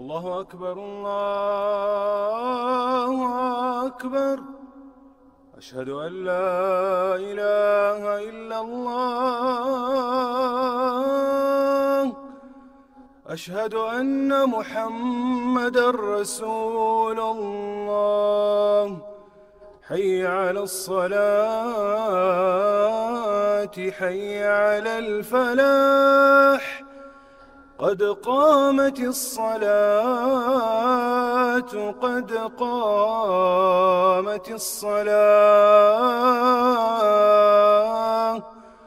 الله أكبر الله أكبر. أشهد أن لا إله إلا الله. أشهد أن محمدًا رسول الله. حي على الصلاة حي على الفلاح. قد قامت الصلاة قد قامت الصلاة.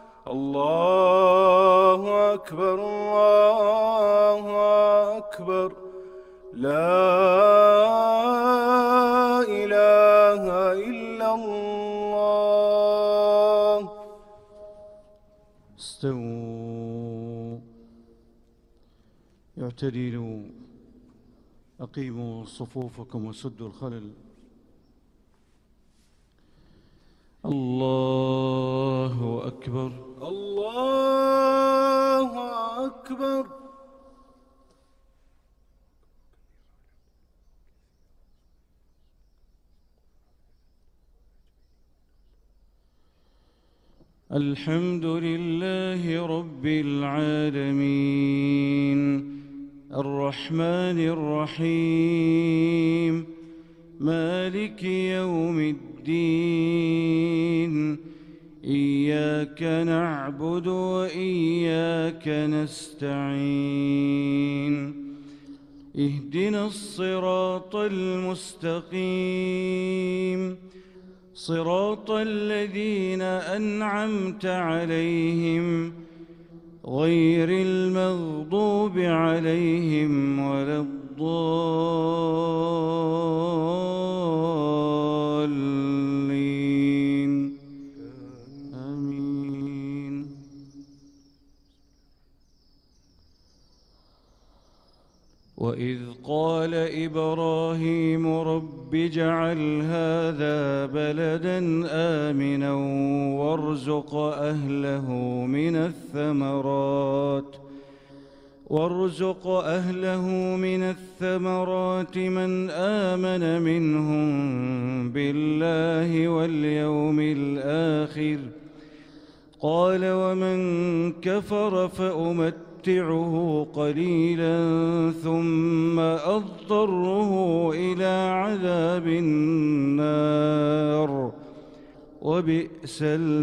الله أكبر الله أكبر. لا إله إلا الله. استووا اعتدلوا أقيموا صفوفكم وسدوا الخلل. الله أكبر الله أكبر. الحمد لله رب العالمين الرحمن الرحيم مالك يوم الدين. إياك نعبد وإياك نستعين. اهدنا الصراط المستقيم صراط الذين أنعمت عليهم غير المغضوب عليهم ولا الضالين. آمين. وإذ قال إبراهيم رب اجعل هذا بلدا آمنا وارزق أهله من الثمرات من آمن منهم بالله واليوم الآخر. قال ومن كفر فأمتعه قليلا ثم أضطره إلى عذاب النار وبئس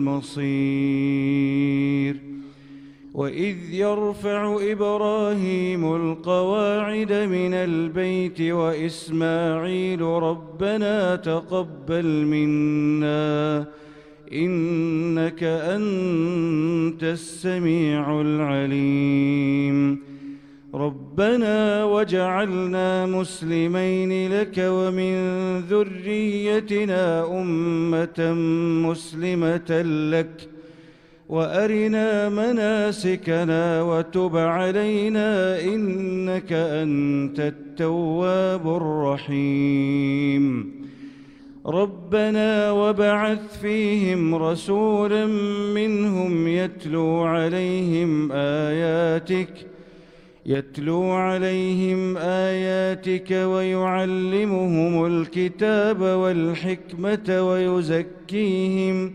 المصير. وإذ يرفع إبراهيم القواعد من البيت وإسماعيل ربنا تقبل منا إنك أنت السميع العليم. ربنا واجعلنا مسلمين لك ومن ذريتنا أمة مسلمة لك وأرنا مناسكنا وتب علينا إنك أنت التواب الرحيم. ربنا وابعث فيهم رسولا منهم يتلو عليهم آياتك ويعلمهم الكتاب والحكمة ويزكيهم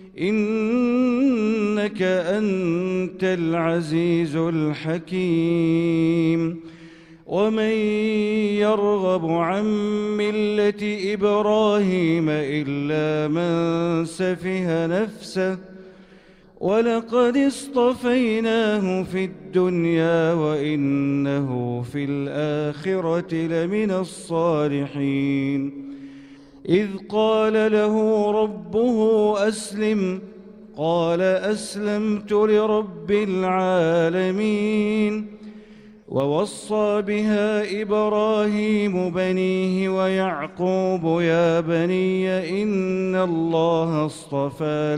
إنك أنت العزيز الحكيم. ومن يرغب عن ملة إبراهيم إلا من سفه نفسه ولقد اصطفيناه في الدنيا وإنه في الآخرة لمن الصالحين. إذ قال له ربه أسلم قال أسلمت لرب العالمين. ووصى بها إبراهيم بنيه ويعقوب يا بني إن الله اصطفى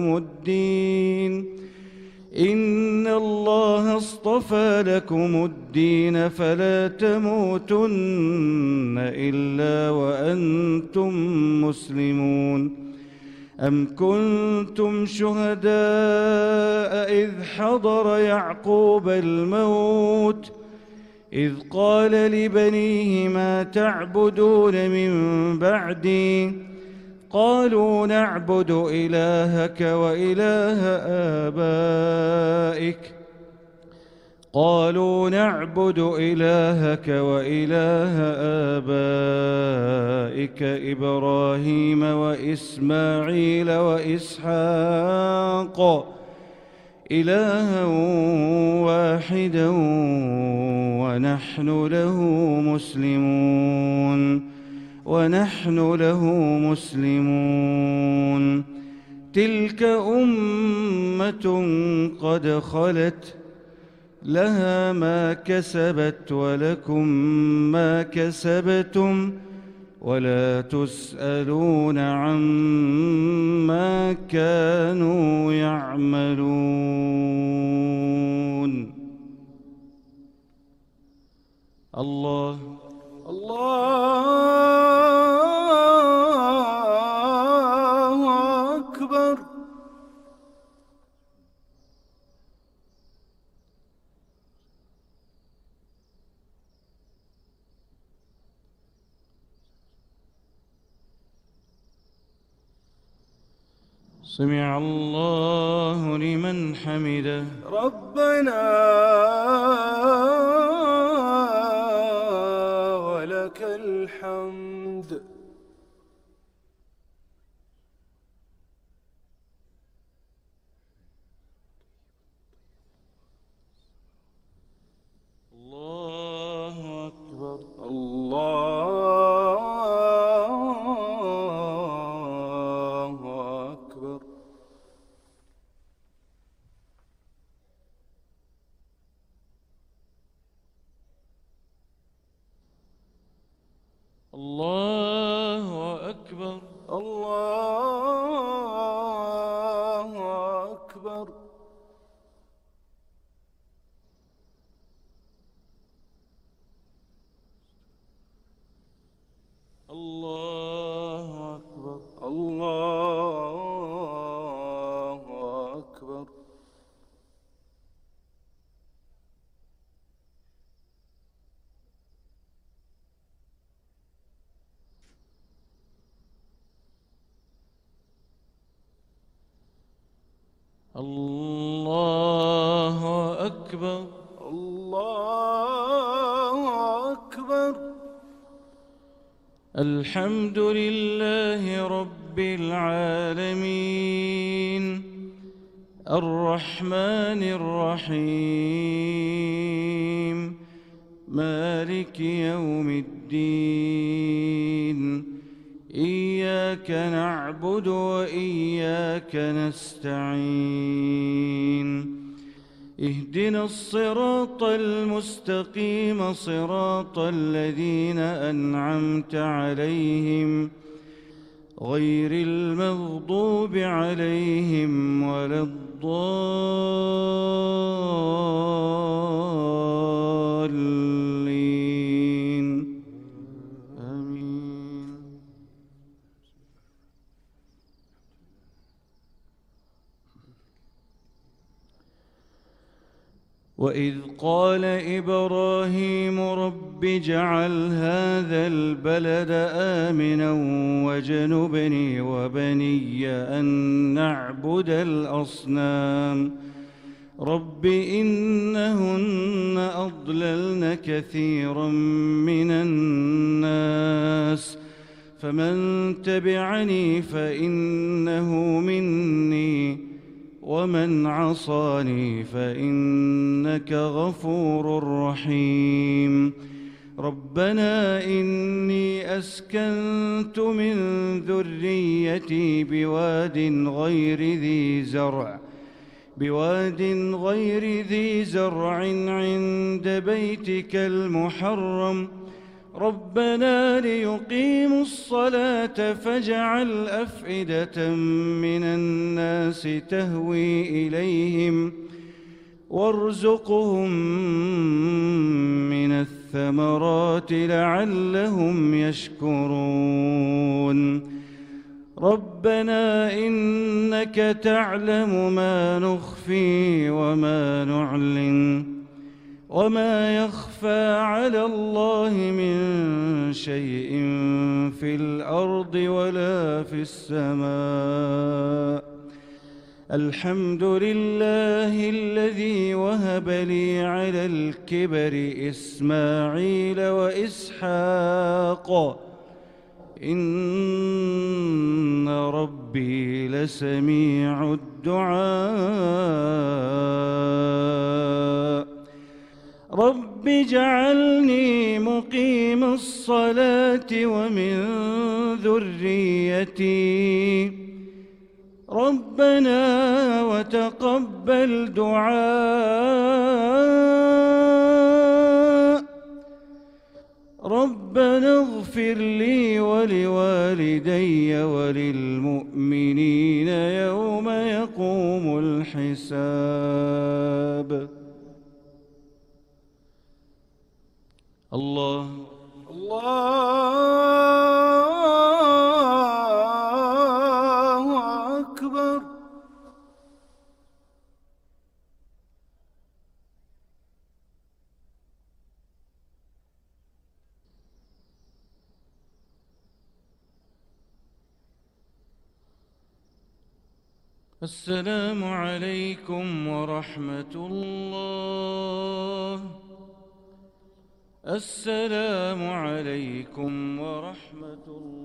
لكم الدين فلا تموتن إلا وأنتم مسلمون. أم كنتم شهداء إذ حضر يعقوب الموت إذ قال لبنيه ما تعبدون من بعدي قالوا نعبد إلهك وإله آبائك إبراهيم وإسماعيل وإسحاق إلها واحدا ونحن له مسلمون تلك أمة قد خلت لها ما كسبت ولكم ما كسبتم ولا تسألون عما كانوا يعملون. الله أكبر. سمع الله لمن حمده. ربنا ولك الحمد. الله أكبر. الله أكبر. الله أكبر. الله أكبر. الله أكبر. الله أكبر. الله أكبر. الحمد لله رب العالمين الرحمن الرحيم مالك يوم الدين إياك نعبد وإياك نستعين اهدنا الصراط المستقيم صراط الذين أنعمت عليهم غير المغضوب عليهم ولا الضالين آمين. وإذ قال إبراهيم رب اجعل هذا البلد آمنا واجنبني وبني أن نعبد الأصنام رب إنهن أضللن كثيرا من الناس فمن تبعني فإنه مني ومن عصاني فإنك غفور رحيم. ربنا إني أسكنت من ذريتي بواد غير ذي زرع عند بيتك المحرم ربنا ليقيموا الصلاة فاجعل أفئدة من الناس تهوي إليهم وارزقهم من الثمرات لعلهم يشكرون. ربنا إنك تعلم ما نخفي وما نعلن وما يخفى على الله من شيء في الأرض ولا في السماء. الحمد لله الذي وهب لي على الكبر إسماعيل وإسحاق إن ربي لسميع الدعاء. رب اجعلني مقيم الصلاة ومن ذريتي ربنا وتقبل دعاء. ربنا اغفر لي ولوالدي وللمؤمنين يوم يقوم الحساب. الله أكبر. السلام عليكم ورحمة الله. السلام عليكم ورحمة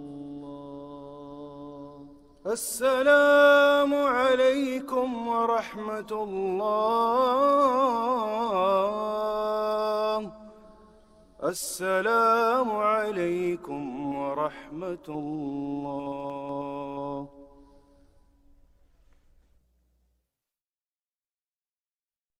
الله. السلام عليكم ورحمة الله. السلام عليكم ورحمة الله.